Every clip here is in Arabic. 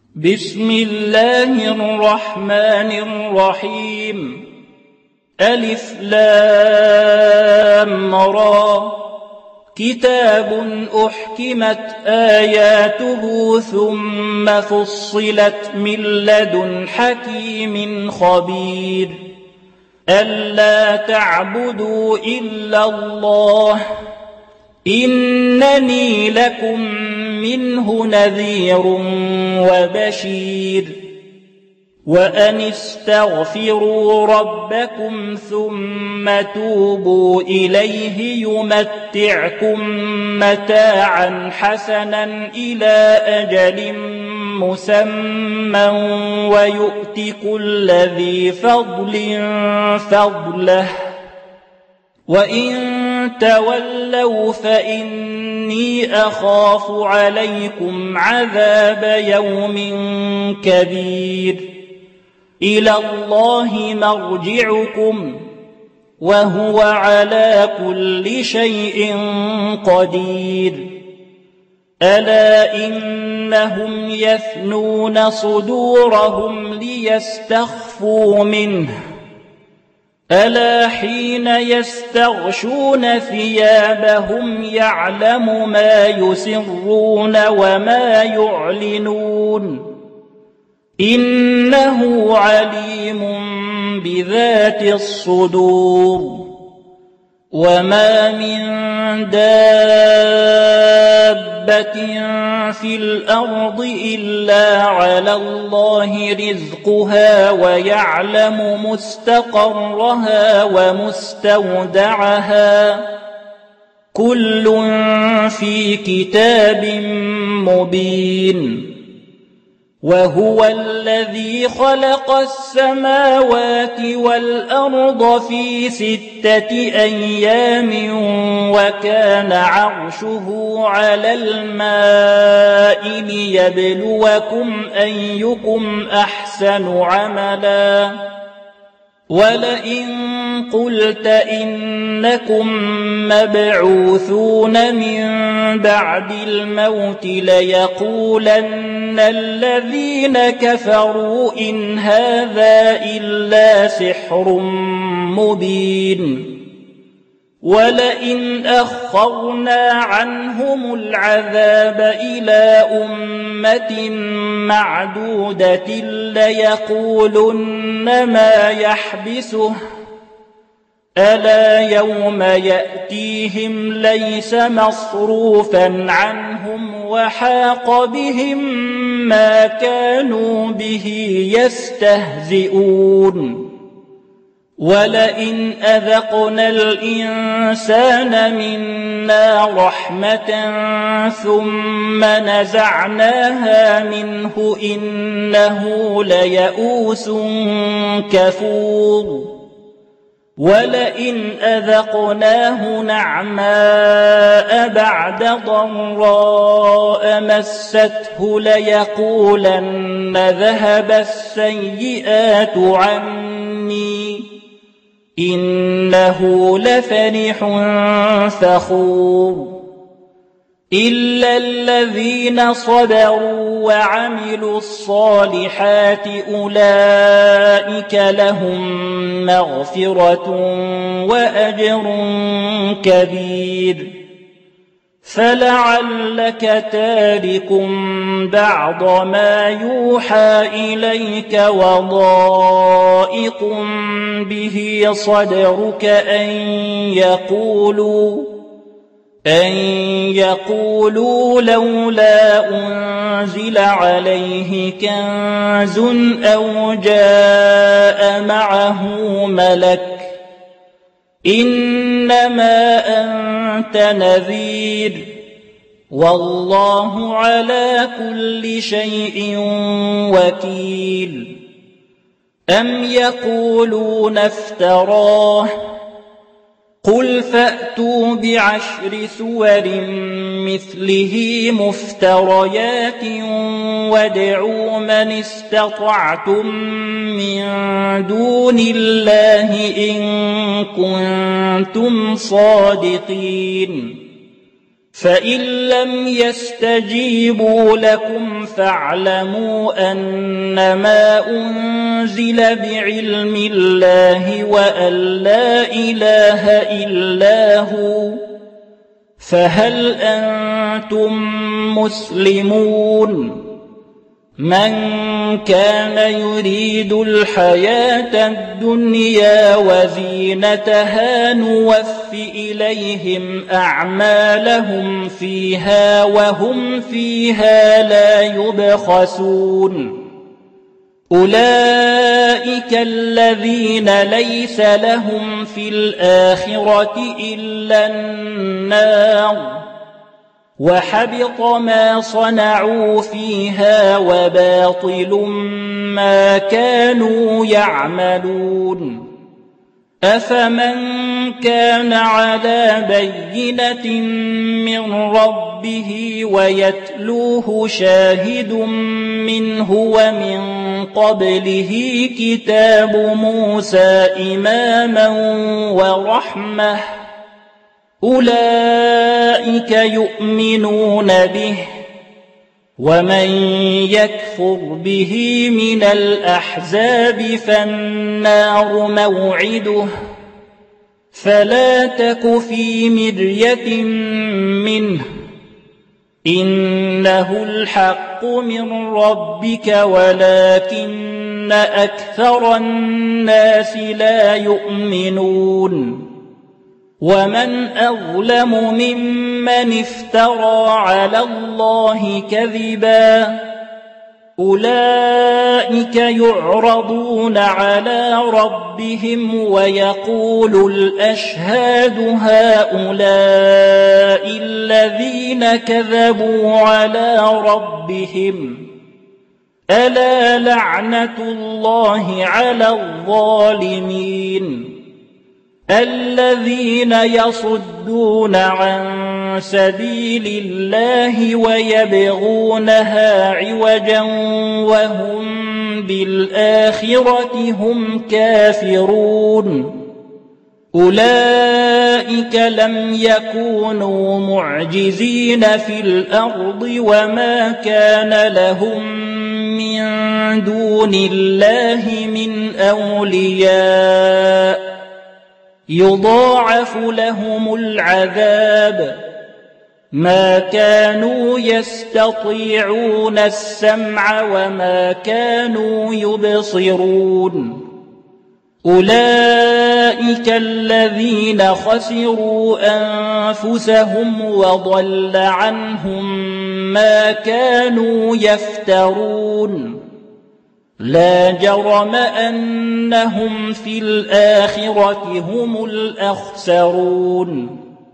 بسم الله الرحمن الرحيم. ألف لام را. كتاب أحكمت آياته ثم فصلت من لدن حكيم خبير. ألا تعبدوا إلا الله إنني لكم منه نذير وبشير. وأن استغفروا ربكم ثم توبوا إليه يمتعكم متاعا حسنا إلى أجل مسمى ويؤت كل ذي فضل فضله وإن تولوا فإني أخاف عليكم عذاب يوم كبير. إلى الله مرجعكم وهو على كل شيء قدير. ألا إنهم يثنون صدورهم ليستخفوا منه ألا حين يستغشون ثيابهم يعلم ما يسرون وما يعلنون إنه عليم بذات الصدور. وما من دابة في الأرض إلا على الله رزقها ويعلم مستقرها ومستودعها كل في كتاب مبين. وهو الذي خلق السماوات والأرض في 6 أيام وكان عرشه على الماء ليبلوكم أيكم أحسن عملا. ولئن قلت إنكم مبعوثون من بعد الموت ليقولن الذين كفروا إن هذا إلا سحر مبين. ولئن أخرنا عنهم العذاب إلى أمة معدودة ليقولن ما يحبسه ألا يوم يأتيهم ليس مصروفا عنهم وحاق بهم ما كانوا به يستهزئون. ولئن أذقنا الإنسان منا رحمة ثم نزعناها منه إنه ليئوس كفور. ولئن أذقناه نعماء بعد ضراء مسته ليقولن ذهب السيئات عني إنه لفرح فخور. إلا الذين صبروا وعملوا الصالحات أولئك لهم مغفرة وأجر كبير. فلعلك تارك بعض ما يوحى إليك وضائق به صدرك أن يقولوا لولا أنزل عليه كنز أو جاء معه ملك إنما أنت نذير والله على كل شيء وكيل. أم يقولون افتراه قل فأتوا ب10 سور مثله مفتريات وادعوا من استطعتم من دون الله إن كنتم صادقين. فإن لم يستجيبوا لكم فاعلموا أنما أنزل بعلم الله وأن لا إله إلا هو، فهل أنتم مسلمون؟ من كان يريد الحياة الدنيا وزينتها نوف إليهم أعمالهم فيها وهم فيها لا يبخسون. أولئك الذين ليس لهم في الآخرة إلا النار، وحبط ما صنعوا فيها وباطل ما كانوا يعملون. أفمن كان على بينة من ربه ويتلوه شاهد منه ومن قبله كتاب موسى إماما ورحمة، أولئك يؤمنون به، ومن يكفر به من الأحزاب فالنار موعده، فلا تك في مرية منه، إنه الحق من ربك ولكن أكثر الناس لا يؤمنون. ومن أظلم ممن افترى على الله كذبا، أولئك يعرضون على ربهم ويقول الأشهاد هؤلاء الذين كذبوا على ربهم، ألا لعنة الله على الظالمين الذين يصدون عن سبيل الله ويبغونها عوجا وهم بالآخرة هم كافرون. أولئك لم يكونوا معجزين في الأرض وما كان لهم من دون الله من أولياء، يضاعف لهم العذاب، ما كانوا يستطيعون السمع وما كانوا يبصرون. أولئك الذين خسروا أنفسهم وضل عنهم ما كانوا يفترون. لا جرم أنهم في الآخرة هم الأخسرون.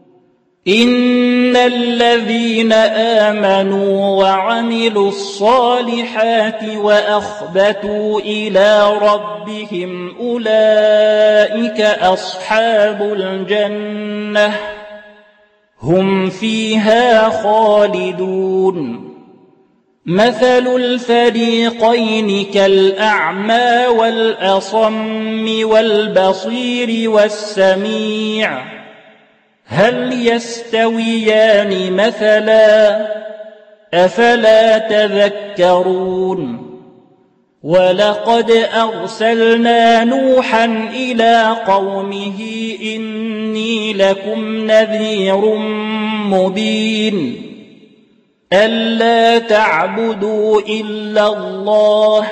إن الذين آمنوا وعملوا الصالحات وأخبتوا إلى ربهم أولئك أصحاب الجنة هم فيها خالدون. مثل الفريقين كالأعمى والأصم والبصير والسميع، هل يستويان مثلا؟ أفلا تذكرون؟ ولقد أرسلنا نوحا إلى قومه إني لكم نذير مبين ألا تعبدوا إلا الله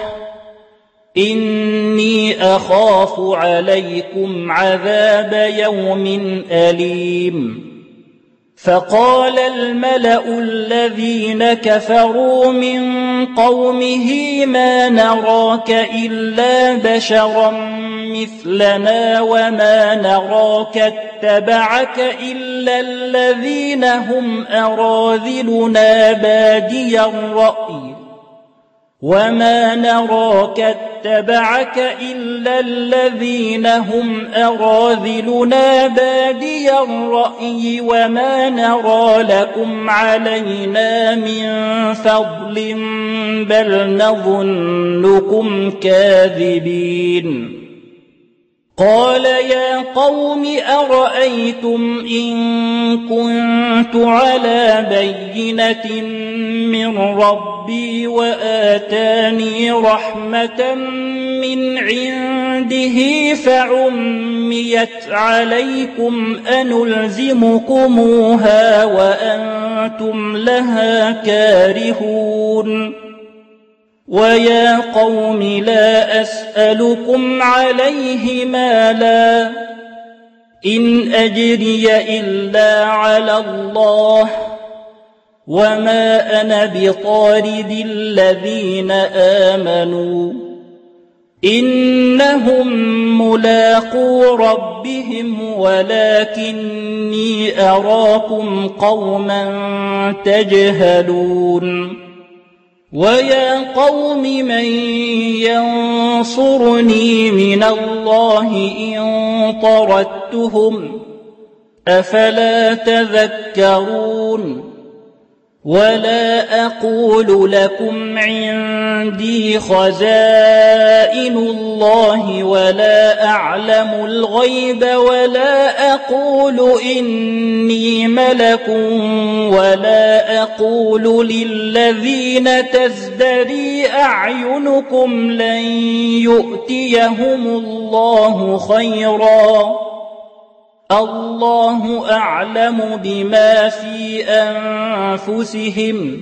إني أخاف عليكم عذاب يوم أليم. فقال الملأ الذين كفروا من قومه ما نراك إلا بشرا مثلنا وما نراك اتبعك إلا الذين هم أراذلنا بادي الرأي وما نراك اتبعك إلا الذين هم أراذلنا بادي الرأي وما نرى لكم علينا من فضل بل نظنكم كاذبين. قال يا قوم أرأيتم إن كنت على بينة من ربي وآتاني رحمة من عنده فعميت عليكم أنلزمكموها وأنتم لها كارهون ويا قوم لا أسألكم عليه مالا إن أجري إلا على الله وما أنا بطارد الذين آمنوا إنهم ملاقو ربهم ولكني أراكم قوما تجهلون ويا قوم من ينصرني من الله إن طردتهم أفلا تذكرون ولا أقول لكم عندي خزائن الله ولا أعلم الغيب ولا أقول إني ملك ولا أقول للذين تزدري أعينكم لن يؤتيهم الله خيرا الله أعلم بما في أنفسهم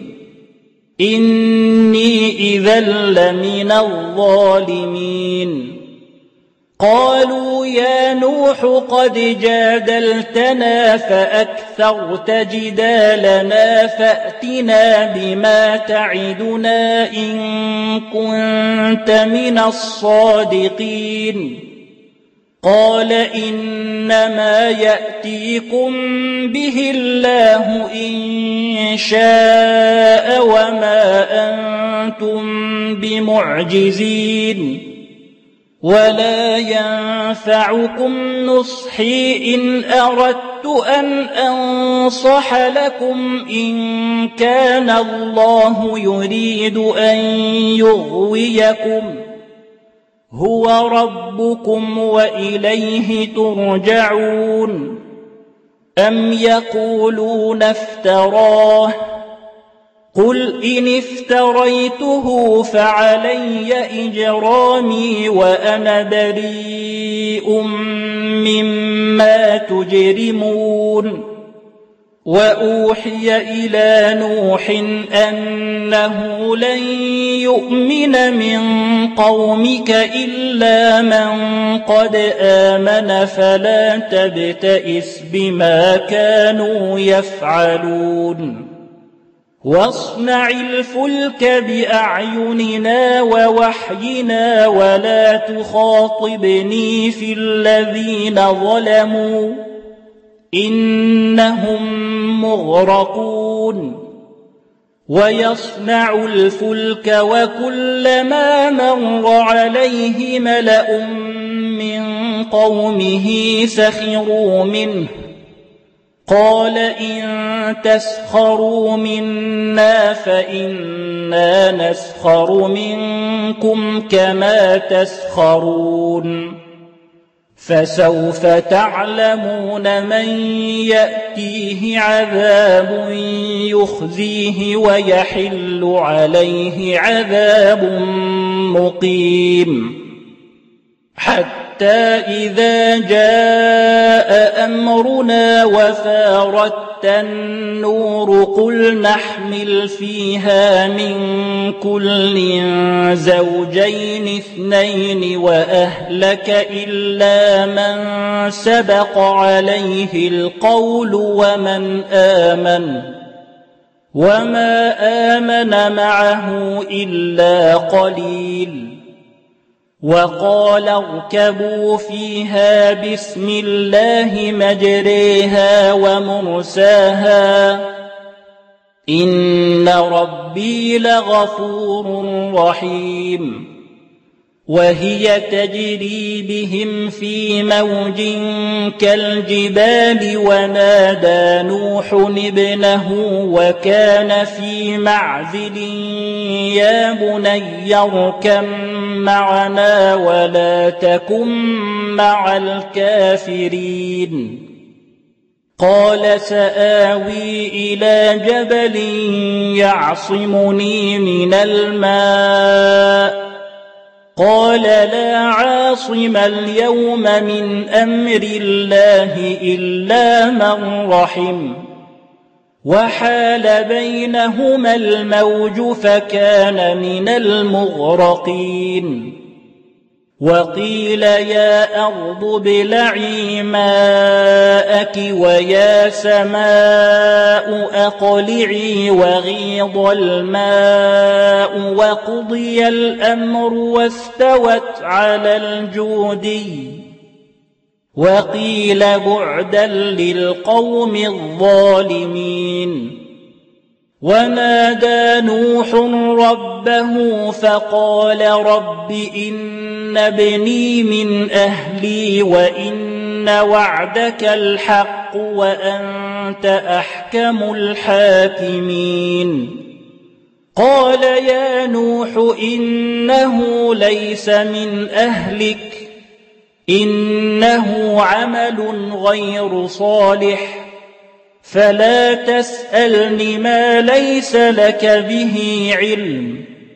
إني إذا لمن الظالمين قالوا يا نوح قد جادلتنا فأكثرت جدالنا فأتنا بما تعدنا إن كنت من الصادقين قال إنما يأتيكم به الله إن شاء وما أنتم بمعجزين ولا ينفعكم نصحي إن أردت أن أنصح لكم إن كان الله يريد أن يغويكم هو ربكم وإليه ترجعون أم يقولون افتراه قل إن افتريته فعلي إجرامي وأنا بريء مما تجرمون وأوحي إلى نوح أنه لن يؤمن من قومك إلا من قد آمن فلا تبتئس بما كانوا يفعلون واصنع الفلك بأعيننا ووحينا ولا تخاطبني في الذين ظلموا إنهم مغرقون ويصنع الفلك وكلما مر عليه ملأ من قومه سخروا منه قال إن تسخروا منا فإنا نسخر منكم كما تسخرون فسوف تعلمون من يأتيه عذاب يخزيه ويحل عليه عذاب مقيم حتى إذا جاء أمرنا وفارت النور قل نحمل فيها من كل زوجين اثنين وأهلك إلا من سبق عليه القول ومن آمن وما آمن معه إلا قليل وقال اركبوا فيها بسم الله مجريها ومرساها إن ربي لغفور رحيم وهي تجري بهم في موج كالجبال ونادى نوح ابنه وكان في معزل يا بني اركب معنا ولا تكن مع الكافرين قال سآوي إلى جبل يعصمني من الماء قال لا عاصم اليوم من أمر الله إلا من رحم وحال بينهما الموج فكان من المغرقين وقيل يا أرض ابلعي ماءك ويا سماء أقلعي وغيض الماء وقضي الأمر واستوت على الجودي وقيل بعدا للقوم الظالمين ونادى نوح ربه فقال رب إن ابني من أهلي وإن وعدك الحق وأنت أحكم الحاكمين قال يا نوح إنه ليس من أهلك إنه عمل غير صالح فلا تسألني ما ليس لك به علم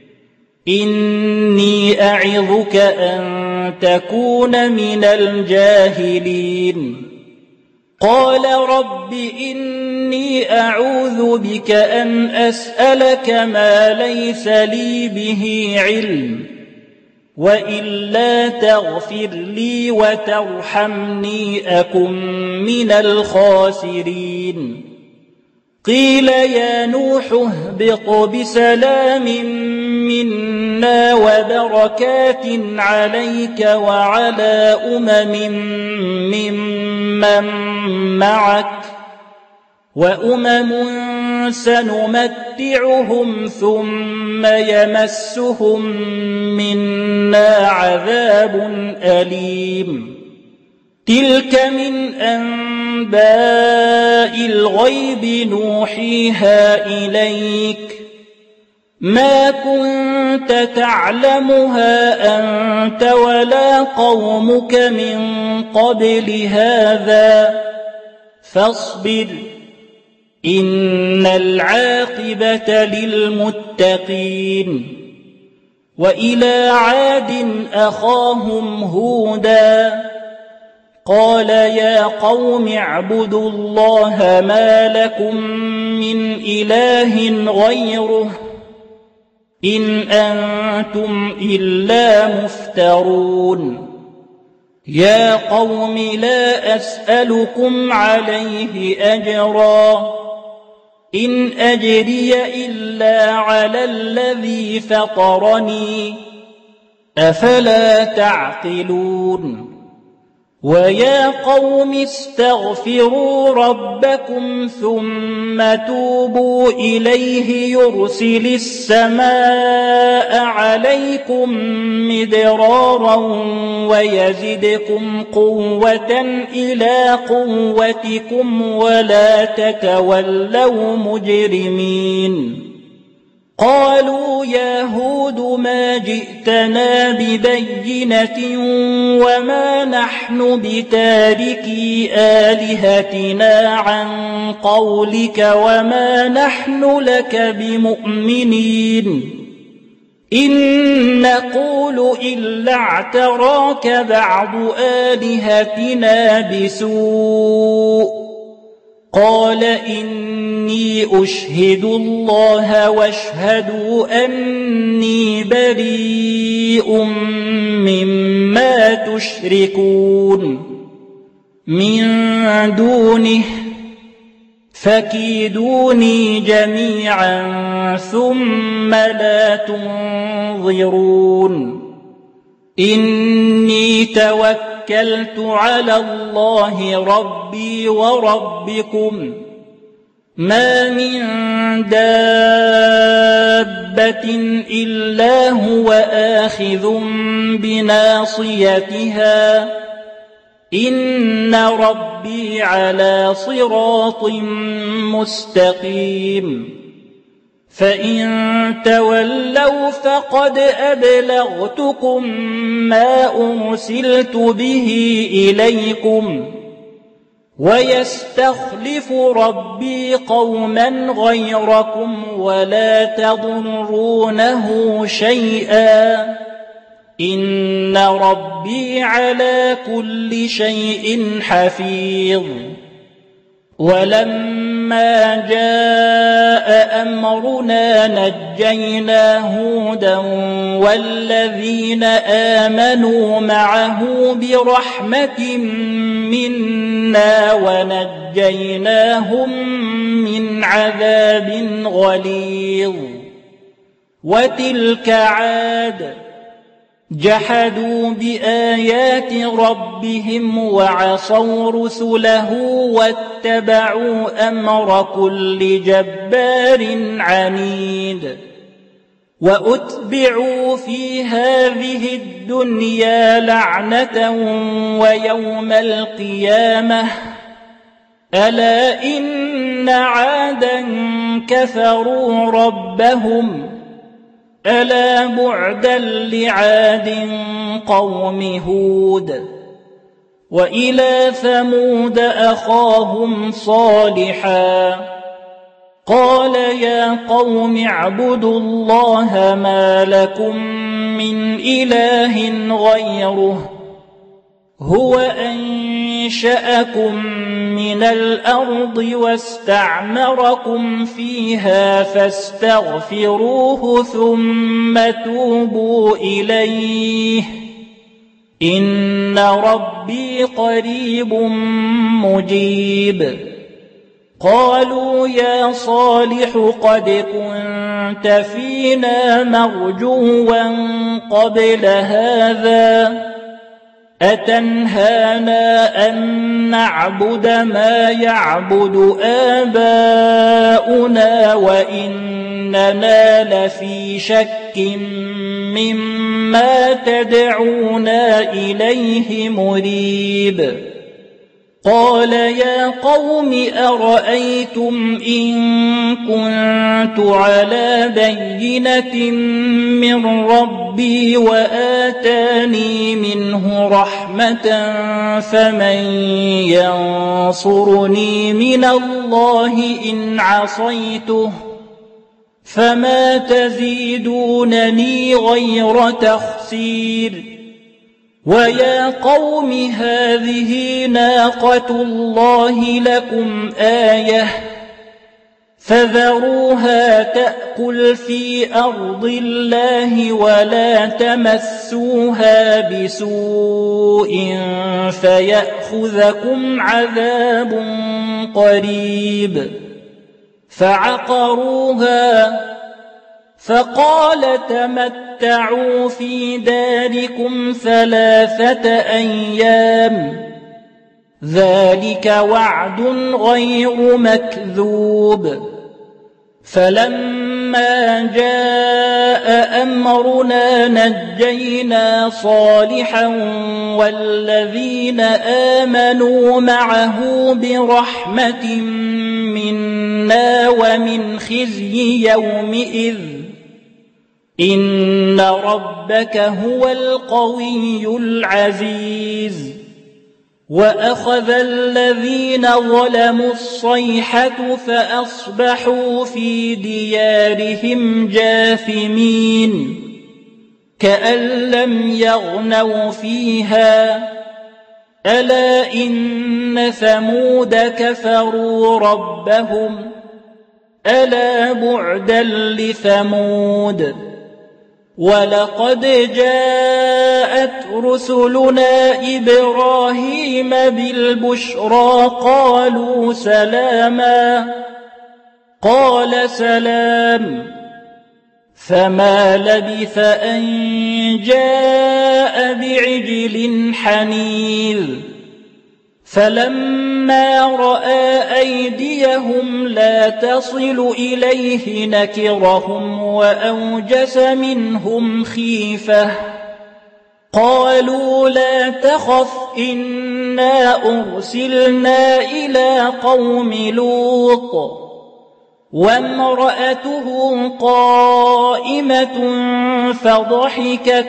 إني أعظك أن تكون من الجاهلين قال رب إني أعوذ بك أن أسألك ما ليس لي به علم وإلا تغفر لي وترحمني أكن من الخاسرين قيل يا نوح اهبط بسلام منا وبركات عليك وعلى ممن معك وأمم سنمتعهم ثم يمسهم منا عذاب أليم تلك من أنباء الغيب نوحيها إليك ما كنت تعلمها أنت ولا قومك من قبل هذا فاصبر إن العاقبة للمتقين وإلى عاد أخاهم هودا قال يا قوم اعبدوا الله ما لكم من إله غيره إن أنتم إلا مفترون يا قوم لا أسألكم عليه أجرا إن أجري إلا على الذي فطرني أفلا تعقلون ويا قوم استغفروا ربكم ثم توبوا إليه يرسل السماء عليكم مدرارا ويزدكم قوة إلى قوتكم ولا تتولوا مجرمين قالوا يا هود ما جئتنا ببينة وما نحن بتاركي آلهتنا عن قولك وما نحن لك بمؤمنين إن نقول إلا اعتراك بعض آلهتنا بسوء قال إني أشهد الله واشهدوا أني بريء مما تشركون من دونه فكيدوني جميعا ثم لا تنظرون إني توكلت على الله ربي وربكم ما من دابة إلا هو آخذ بناصيتها إن ربي على صراط مستقيم فإن تولوا فقد أبلغتكم ما أرسلت به إليكم ويستخلف ربي قوما غيركم ولا تضرونه شيئا إن ربي على كل شيء حفيظ ولما جاء أمرنا نجينا هودا والذين آمنوا معه برحمة منا ونجيناهم من عذاب غليظ وتلك عاد جحدوا بآيات ربهم وعصوا رسله واتبعوا أمر كل جبار عنيد وأتبعوا في هذه الدنيا لعنة ويوم القيامة ألا إن عادا كفروا ربهم ألا بعدا لعاد قوم هود وإلى ثمود أخاهم صالحا قال يا قوم اعبدوا الله ما لكم من إله غيره هو أنشأكم من الأرض واستعمركم فيها فاستغفروه ثم توبوا إليه إن ربي قريب مجيب قالوا يا صالح قد كنت فينا مرجوا قبل هذا أتنهانا أن نعبد ما يعبد آباؤنا وإننا لفي شك مما تدعونا إليه مريب قال يا قوم أرأيتم إن كنت على بينة من ربي وآتاني منه رحمة فمن ينصرني من الله إن عصيته فما تزيدونني غير تخسير ويا قوم هذه ناقة الله لكم آية فذروها تأكل في أرض الله ولا تمسوها بسوء فيأخذكم عذاب قريب فعقروها فقال تمتعوا في داركم 3 أيام ذلك وعد غير مكذوب فلما جاء أمرنا نجينا صالحا والذين آمنوا معه برحمة منا ومن خزي يومئذ إن ربك هو القوي العزيز وأخذ الذين ظلموا الصيحة فأصبحوا في ديارهم جاثمين كأن لم يغنوا فيها ألا إن ثمود كفروا ربهم ألا بعدا لثمود ولقد جاءت رسلنا إبراهيم بالبشرى قالوا سلاما قال سلام فما لبث أن جاء بعجل حنيذ فلما رأى أيديهم لا تصل إليه نكرهم وأوجس منهم خيفة قالوا لا تخف إنا أرسلنا إلى قوم لوط وامرأته قائمة فضحكت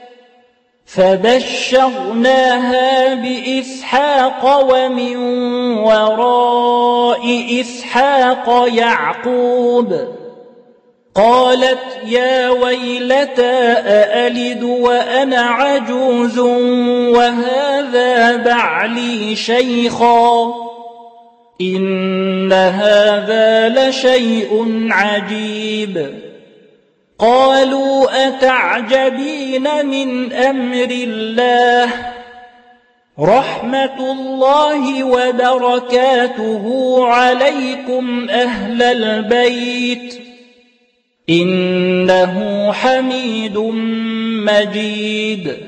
فبشرناها بإسحاق ومن وراء إسحاق يعقوب قالت يا ويلتى أألد وأنا عجوز وهذا بعلي شيخا إن هذا لشيء عجيب قالوا أتعجبين من أمر الله رحمة الله وبركاته عليكم أهل البيت إنه حميد مجيد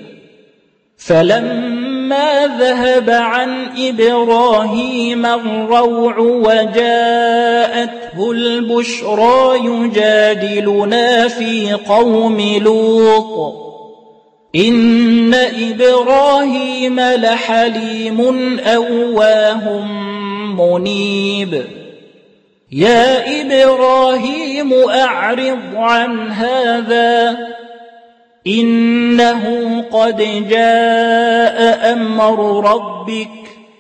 فلما ذهب عن إبراهيم الروع وجاءته البشرى يجادلنا في قوم لوط إن إبراهيم لحليم أواه منيب يا إبراهيم أعرض عن هذا إنه قد جاء أمر ربك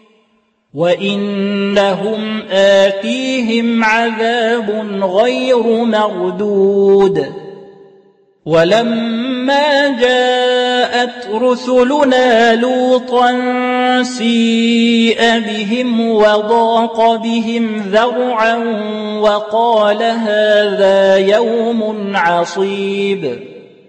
وإنهم آتيهم عذاب غير مردود ولما جاءت رسلنا لوطا سيء بهم وضاق بهم ذرعا وقال هذا يوم عصيب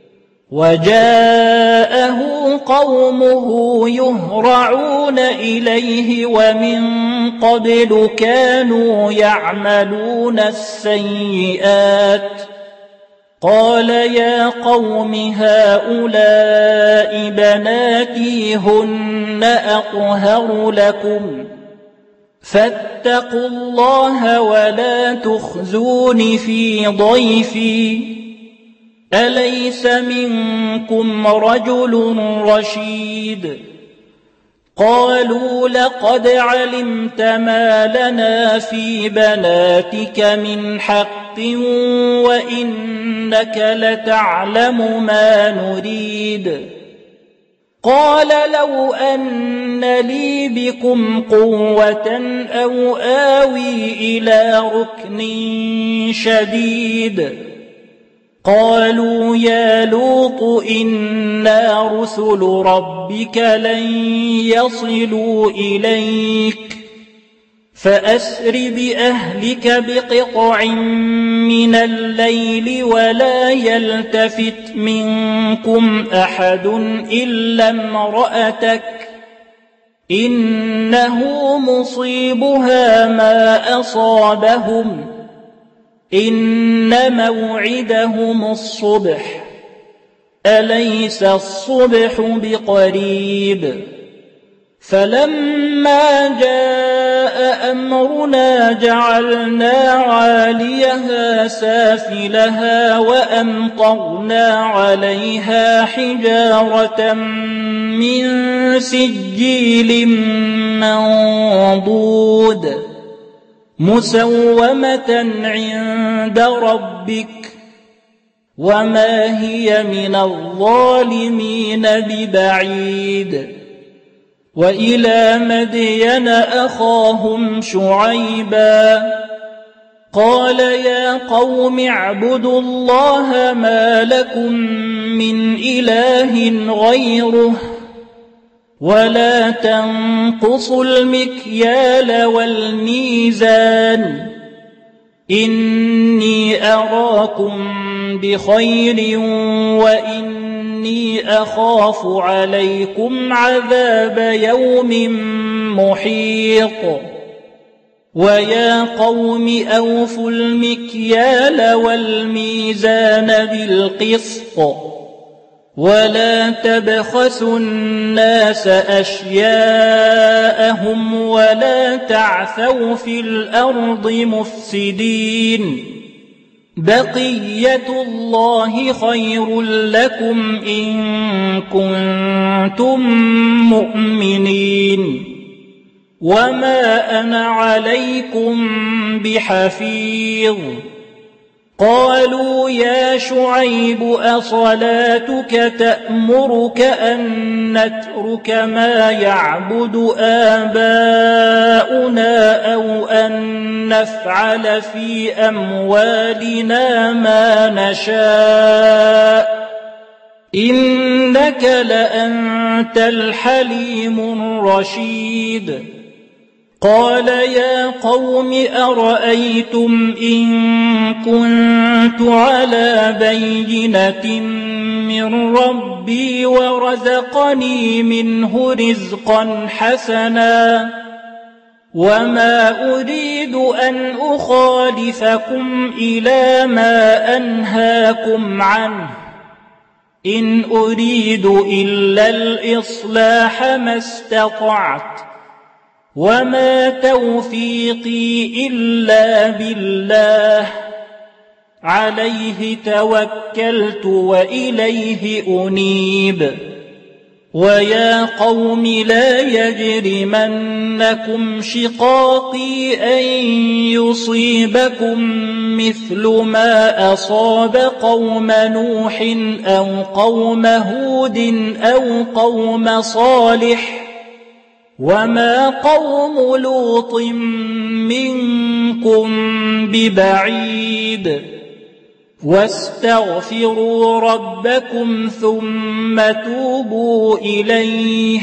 وجاءه قومه يهرعون إليه ومن قبل كانوا يعملون السيئات قال يا قوم هؤلاء بناتي هن أطهر لكم فاتقوا الله ولا تخزون في ضيفي أليس منكم رجل رشيد قالوا لقد علمت ما لنا في بناتك من حق وإنك لتعلم ما نريد قال لو أن لي بكم قوة أو آوي إلى ركن شديد قالوا يا لوط إنا رسل ربك لن يصلوا إليك فأسر بأهلك بقطع من الليل ولا يلتفت منكم أحد إلا امرأتك إنه مصيبها ما أصابهم إن موعدهم الصبح أليس الصبح بقريب فلما جاء أمرنا جعلنا عاليها سافلها وأمطرنا عليها حجارة من سجيل منضود مسومة عند ربك وما هي من الظالمين ببعيد وإلى مدين أخاهم شعيبا قال يا قوم اعبدوا الله ما لكم من إله غيره ولا تنقصوا المكيال والميزان إني أراكم بخير وإني أخاف عليكم عذاب يوم محيط ويا قوم أوفوا المكيال والميزان بالقسط ولا تبخسوا الناس أشياءهم ولا تعثوا في الأرض مفسدين بقية الله خير لكم إن كنتم مؤمنين وما أنا عليكم بحفيظ قالوا يا شعيب أصلاتك تأمرك أن نترك ما يعبد آباؤنا أو أن نفعل في أموالنا ما نشاء إنك لأنت الحليم الرشيد قال يا قوم أرأيتم إن كنت على بينة من ربي ورزقني منه رزقا حسنا وما أريد أن أخالفكم إلى ما أنهاكم عنه إن أريد إلا الإصلاح ما استطعت وما توفيقي إلا بالله عليه توكلت وإليه أنيب ويا قوم لا يجرمنكم شقاقي أن يصيبكم مثل ما أصاب قوم نوح أو قوم هود أو قوم صالح وما قوم لوط منكم ببعيد واستغفروا ربكم ثم توبوا إليه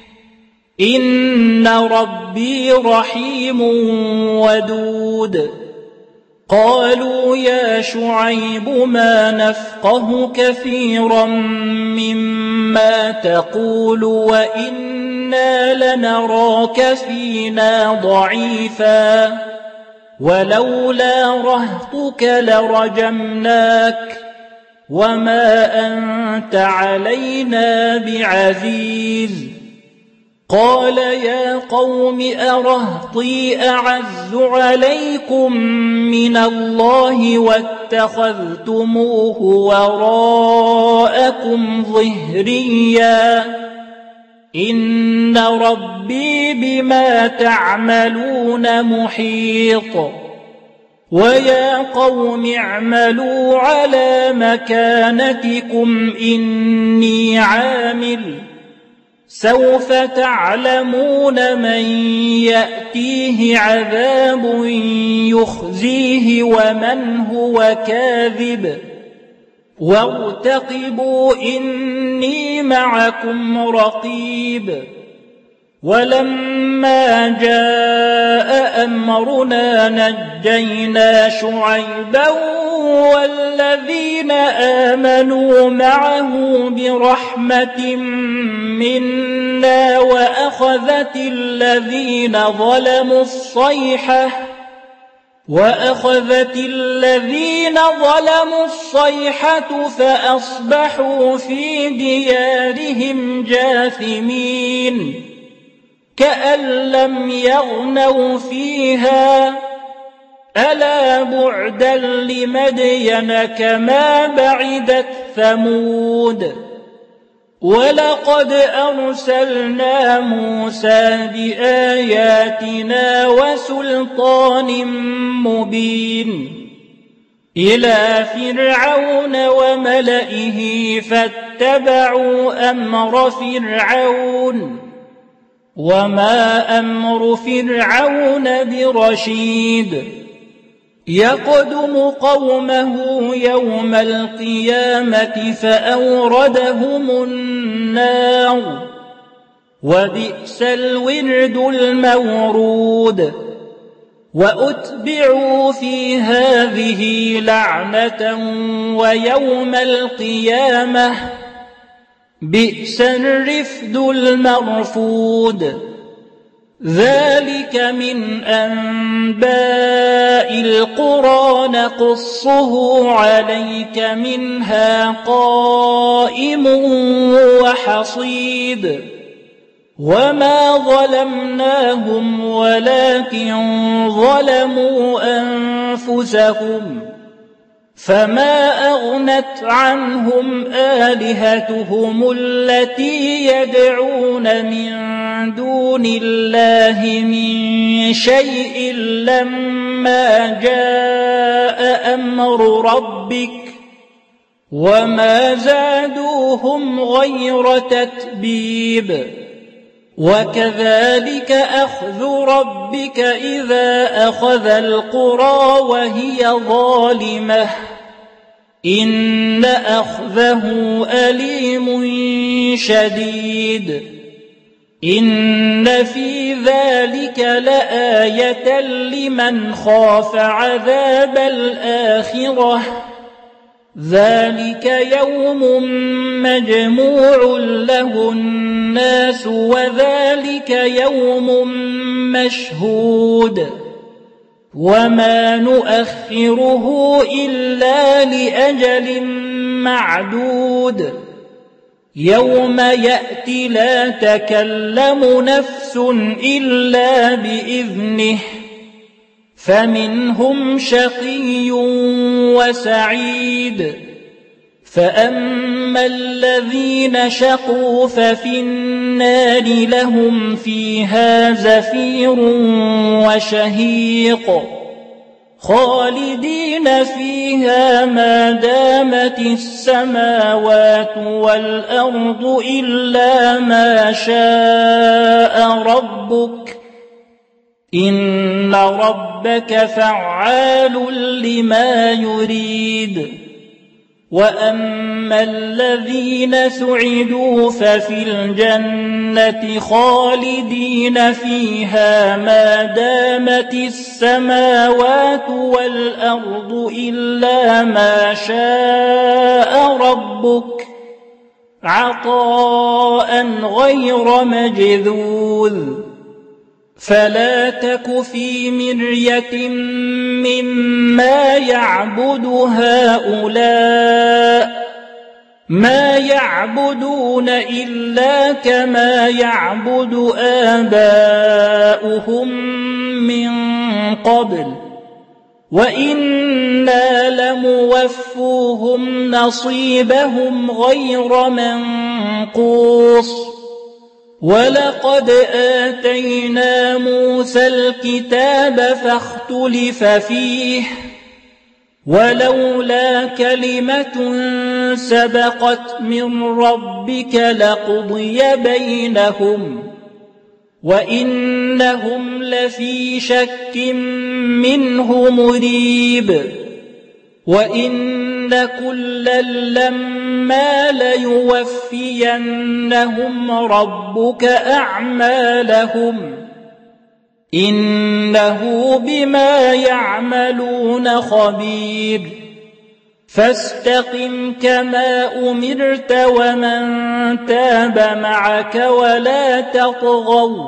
إن ربي رحيم ودود قالوا يا شعيب ما نفقه كثيرا مما تقول وإنا لنراك فينا ضعيفا ولولا رهطك لرجمناك وما أنت علينا بعزيز قال يا قوم أرهطي أعز عليكم من الله واتخذتموه وراءكم ظهريا إن ربي بما تعملون محيط ويا قوم اعملوا على مكانتكم إني عامل سوف تعلمون من يأتيه عذاب يخزيه ومن هو كاذب وارتقبوا إني معكم رقيب ولما جاء أمرنا نجينا شعيبا والذين آمنوا معه برحمة منا وأخذت الذين ظلموا الصيحة فأصبحوا في ديارهم جاثمين كأن لم يغنوا فيها ألا بعدا لمدين كما بعدت ثمود ولقد أرسلنا موسى بآياتنا وسلطان مبين إلى فرعون وملئه فاتبعوا أمر فرعون وما أمر فرعون برشيد يقدم قومه يوم القيامة فأوردهم النار وبئس الورد المورود وأتبعوا في هذه لعنة ويوم القيامة بئس الرفد المرفود ذلك من أنباء القرى نقصه عليك منها قائم وحصيد وما ظلمناهم ولكن ظلموا أنفسهم فما أغنت عنهم آلهتهم التي يدعون من دون الله من شيء لما جاء أمر ربك وما زادوهم غير تتبيب وكذلك أخذ ربك إذا أخذ القرى وهي ظالمة إن أخذه أليم شديد إن في ذلك لآية لمن خاف عذاب الآخرة ذلك يوم مجموع له الناس وذلك يوم مشهود وما نؤخره إلا لأجل معدود يوم يأتي لا تكلم نفس إلا بإذنه فمنهم شقي وسعيد فأما الذين شقوا ففي النار لهم فيها زفير وشهيق خالدين فيها ما دامت السماوات والأرض إلا ما شاء ربك إن ربك فعال لما يريد وأما الذين سعدوا ففي الجنة خالدين فيها ما دامت السماوات والأرض إلا ما شاء ربك عطاء غير مجذوذ فلا تك في مرية مما يعبد هؤلاء ما يعبدون إلا كما يعبد آباؤهم من قبل وإنا لموفوهم نصيبهم غير منقوص ولقد آتينا موسى الكتاب فاختلف فيه ولولا كلمة سبقت من ربك لقضي بينهم وإنهم لفي شك منه مريب وإن كلا لما ليوفينهم ربك أعمالهم إنه بما يعملون خبير فاستقم كما أمرت ومن تاب معك ولا تطغوا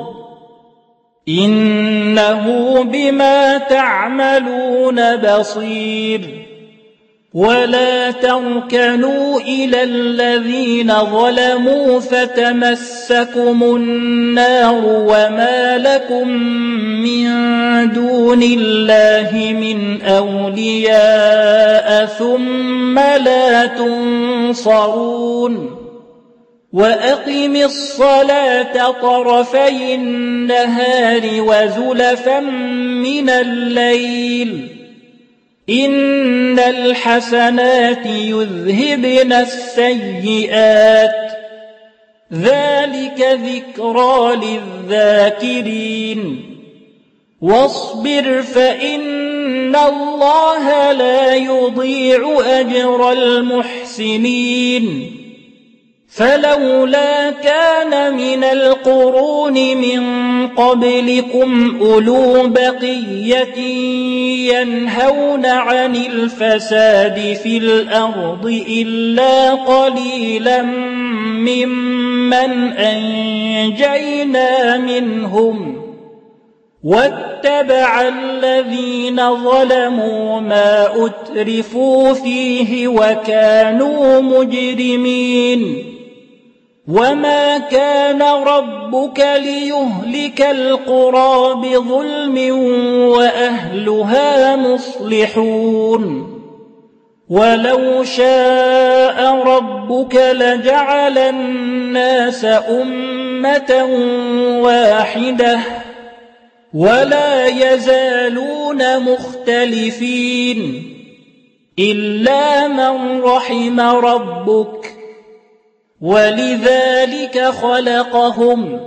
إنه بما تعملون بصير ولا تركنوا إلى الذين ظلموا فتمسكم النار وما لكم من دون الله من أولياء ثم لا تنصرون وأقم الصلاة طرفي النهار وزلفا من الليل إن الحسنات يذهبن السيئات ذلك ذكرى للذاكرين واصبر فإن الله لا يضيع أجر المحسنين فلولا كان من القرون من قبلكم أولو بقية ينهون عن الفساد في الأرض إلا قليلا ممن أنجينا منهم واتبع الذين ظلموا ما أترفوا فيه وكانوا مجرمين وما كان ربك ليهلك القرى بظلم وأهلها مصلحون ولو شاء ربك لجعل الناس أمة واحدة ولا يزالون مختلفين إلا من رحم ربك ولذلك خلقهم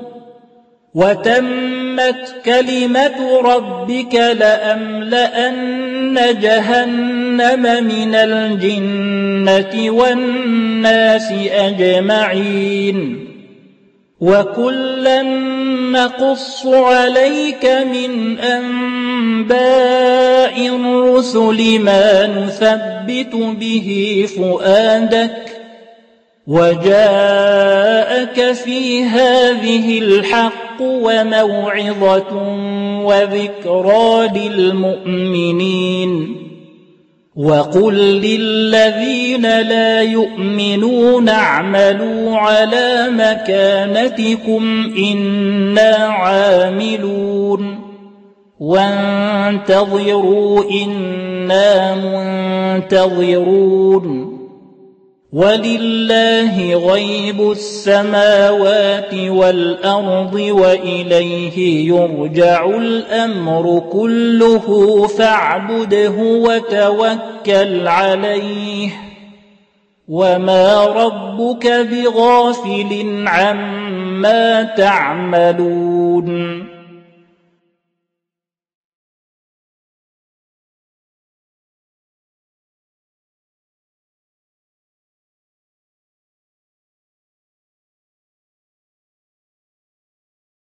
وتمت كلمة ربك لأملأن جهنم من الجنة والناس أجمعين وكلا نقص عليك من أنباء الرسل ما نثبت به فؤادك وجاءك في هذه الحق وموعظة وذكرى للمؤمنين وقل للذين لا يؤمنون اعملوا على مكانتكم إنا عاملون وانتظروا إنا منتظرون ولله غيب السماوات والأرض وإليه يرجع الأمر كله فاعبده وتوكل عليه وما ربك بغافل عما تعملون